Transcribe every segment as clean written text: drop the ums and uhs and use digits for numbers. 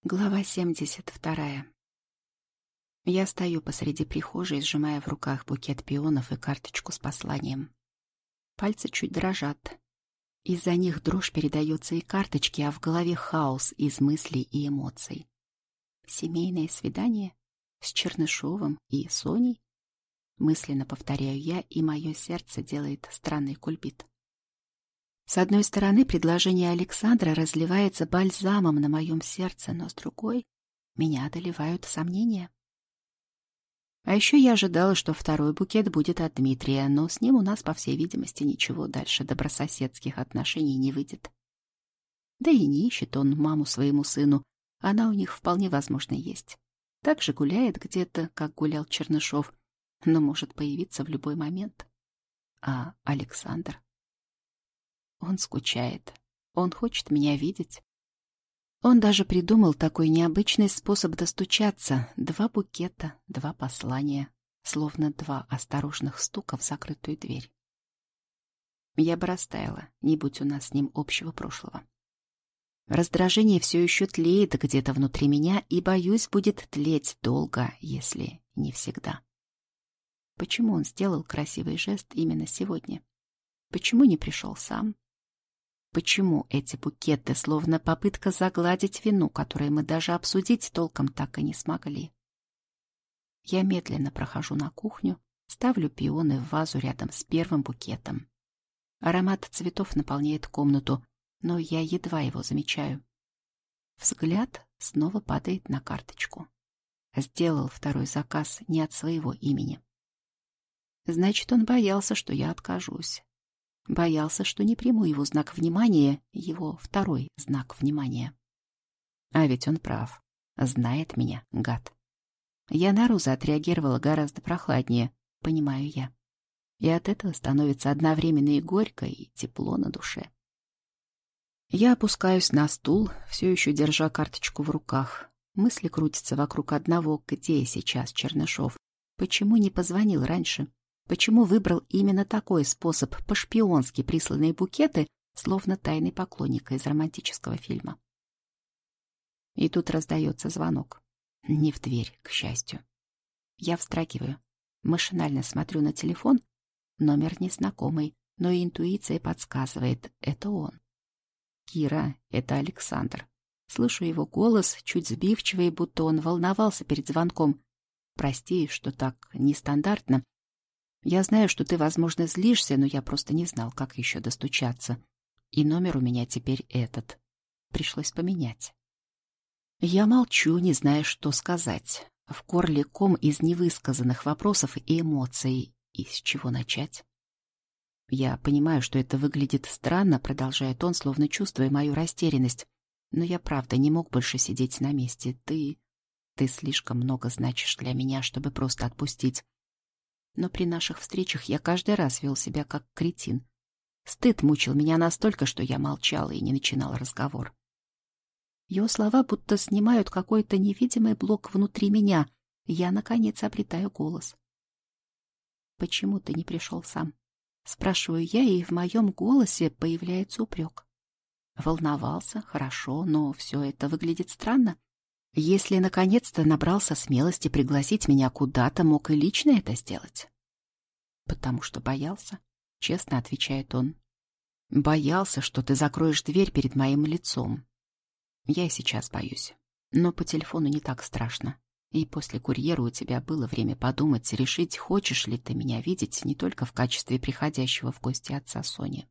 Глава 72. Я стою посреди прихожей, сжимая в руках букет пионов и карточку с посланием. Пальцы чуть дрожат. Из-за них дрожь передается и карточке, а в голове хаос из мыслей и эмоций. Семейное свидание с Чернышовым и Соней? Мысленно повторяю я, и мое сердце делает странный кульбит. С одной стороны, предложение Александра разливается бальзамом на моем сердце, но с другой меня одолевают сомнения. А еще я ожидала, что второй букет будет от Дмитрия, но с ним у нас, по всей видимости, ничего дальше добрососедских отношений не выйдет. Да и не ищет он маму своему сыну, она у них вполне возможно есть. Так же гуляет где-то, как гулял Чернышов, но может появиться в любой момент. А Александр? Он скучает. Он хочет меня видеть. Он даже придумал такой необычный способ достучаться. 2 букета, 2 послания, словно 2 осторожных стука в закрытую дверь. Я бы растаяла, не будь у нас с ним общего прошлого. Раздражение все еще тлеет где-то внутри меня и, боюсь, будет тлеть долго, если не всегда. Почему он сделал красивый жест именно сегодня? Почему не пришел сам? Почему эти букеты словно попытка загладить вину, которую мы даже обсудить толком так и не смогли? Я медленно прохожу на кухню, ставлю пионы в вазу рядом с первым букетом. Аромат цветов наполняет комнату, но я едва его замечаю. Взгляд снова падает на карточку. Сделал второй заказ не от своего имени. Значит, он боялся, что я откажусь. Боялся, что не приму его знак внимания, его второй знак внимания. А ведь он прав. Знает меня, гад. Я на Розу отреагировала гораздо прохладнее, понимаю я. И от этого становится одновременно и горько, и тепло на душе. Я опускаюсь на стул, все еще держа карточку в руках. Мысли крутятся вокруг одного, где сейчас Чернышов. Почему не позвонил раньше? Почему выбрал именно такой способ, по-шпионски присланные букеты, словно тайный поклонник из романтического фильма? И тут раздается звонок. Не в дверь, к счастью. Я вздрагиваю. Машинально смотрю на телефон. Номер незнакомый, но интуиция подсказывает — это он. Кира, это Александр. Слышу его голос, чуть сбивчивый, будто он волновался перед звонком. Прости, что так нестандартно. Я знаю, что ты, возможно, злишься, но я просто не знал, как еще достучаться. И номер у меня теперь этот. Пришлось поменять. Я молчу, не зная, что сказать. В горле ком из невысказанных вопросов и эмоций. И с чего начать? Я понимаю, что это выглядит странно, продолжает он, словно чувствуя мою растерянность. Но я правда не мог больше сидеть на месте. Ты слишком много значишь для меня, чтобы просто отпустить. Но при наших встречах я каждый раз вел себя как кретин. Стыд мучил меня настолько, что я молчала и не начинала разговор. Его слова будто снимают какой-то невидимый блок внутри меня. Я, наконец, обретаю голос. «Почему ты не пришел сам?» Спрашиваю я, и в моем голосе появляется упрек. Волновался, хорошо, но все это выглядит странно. Если наконец-то набрался смелости пригласить меня куда-то, мог и лично это сделать. Потому что боялся, честно отвечает он. Боялся, что ты закроешь дверь перед моим лицом. Я и сейчас боюсь, но по телефону не так страшно. И после курьера у тебя было время подумать, решить, хочешь ли ты меня видеть не только в качестве приходящего в гости отца Сони.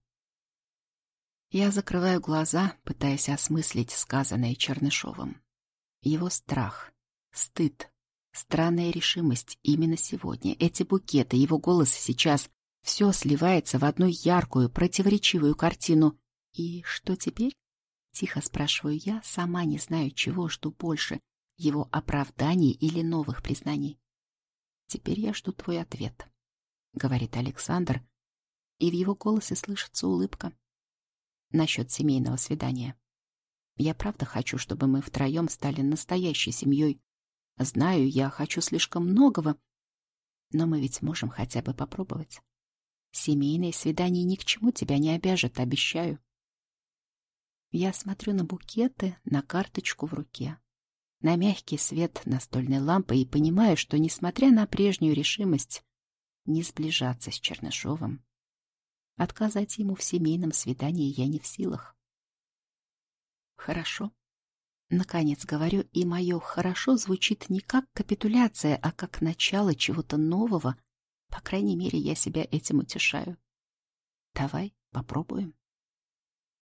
Я закрываю глаза, пытаясь осмыслить сказанное Чернышовым. Его страх, стыд, странная решимость именно сегодня, эти букеты, его голос сейчас — все сливается в одну яркую, противоречивую картину. И что теперь? Тихо спрашиваю я, сама не знаю, чего жду больше — его оправданий или новых признаний. «Теперь я жду твой ответ», — говорит Александр, и в его голосе слышится улыбка. «Насчет семейного свидания. Я правда хочу, чтобы мы втроем стали настоящей семьей. Знаю, я хочу слишком многого, но мы ведь можем хотя бы попробовать. Семейное свидание ни к чему тебя не обяжет, обещаю». Я смотрю на букеты, на карточку в руке. на мягкий свет настольной лампы и понимаю, что, несмотря на прежнюю решимость не сближаться с Чернышовым, отказать ему в семейном свидании я не в силах. Хорошо. Наконец говорю, и мое «хорошо» звучит не как капитуляция, а как начало чего-то нового. По крайней мере, я себя этим утешаю. Давай попробуем.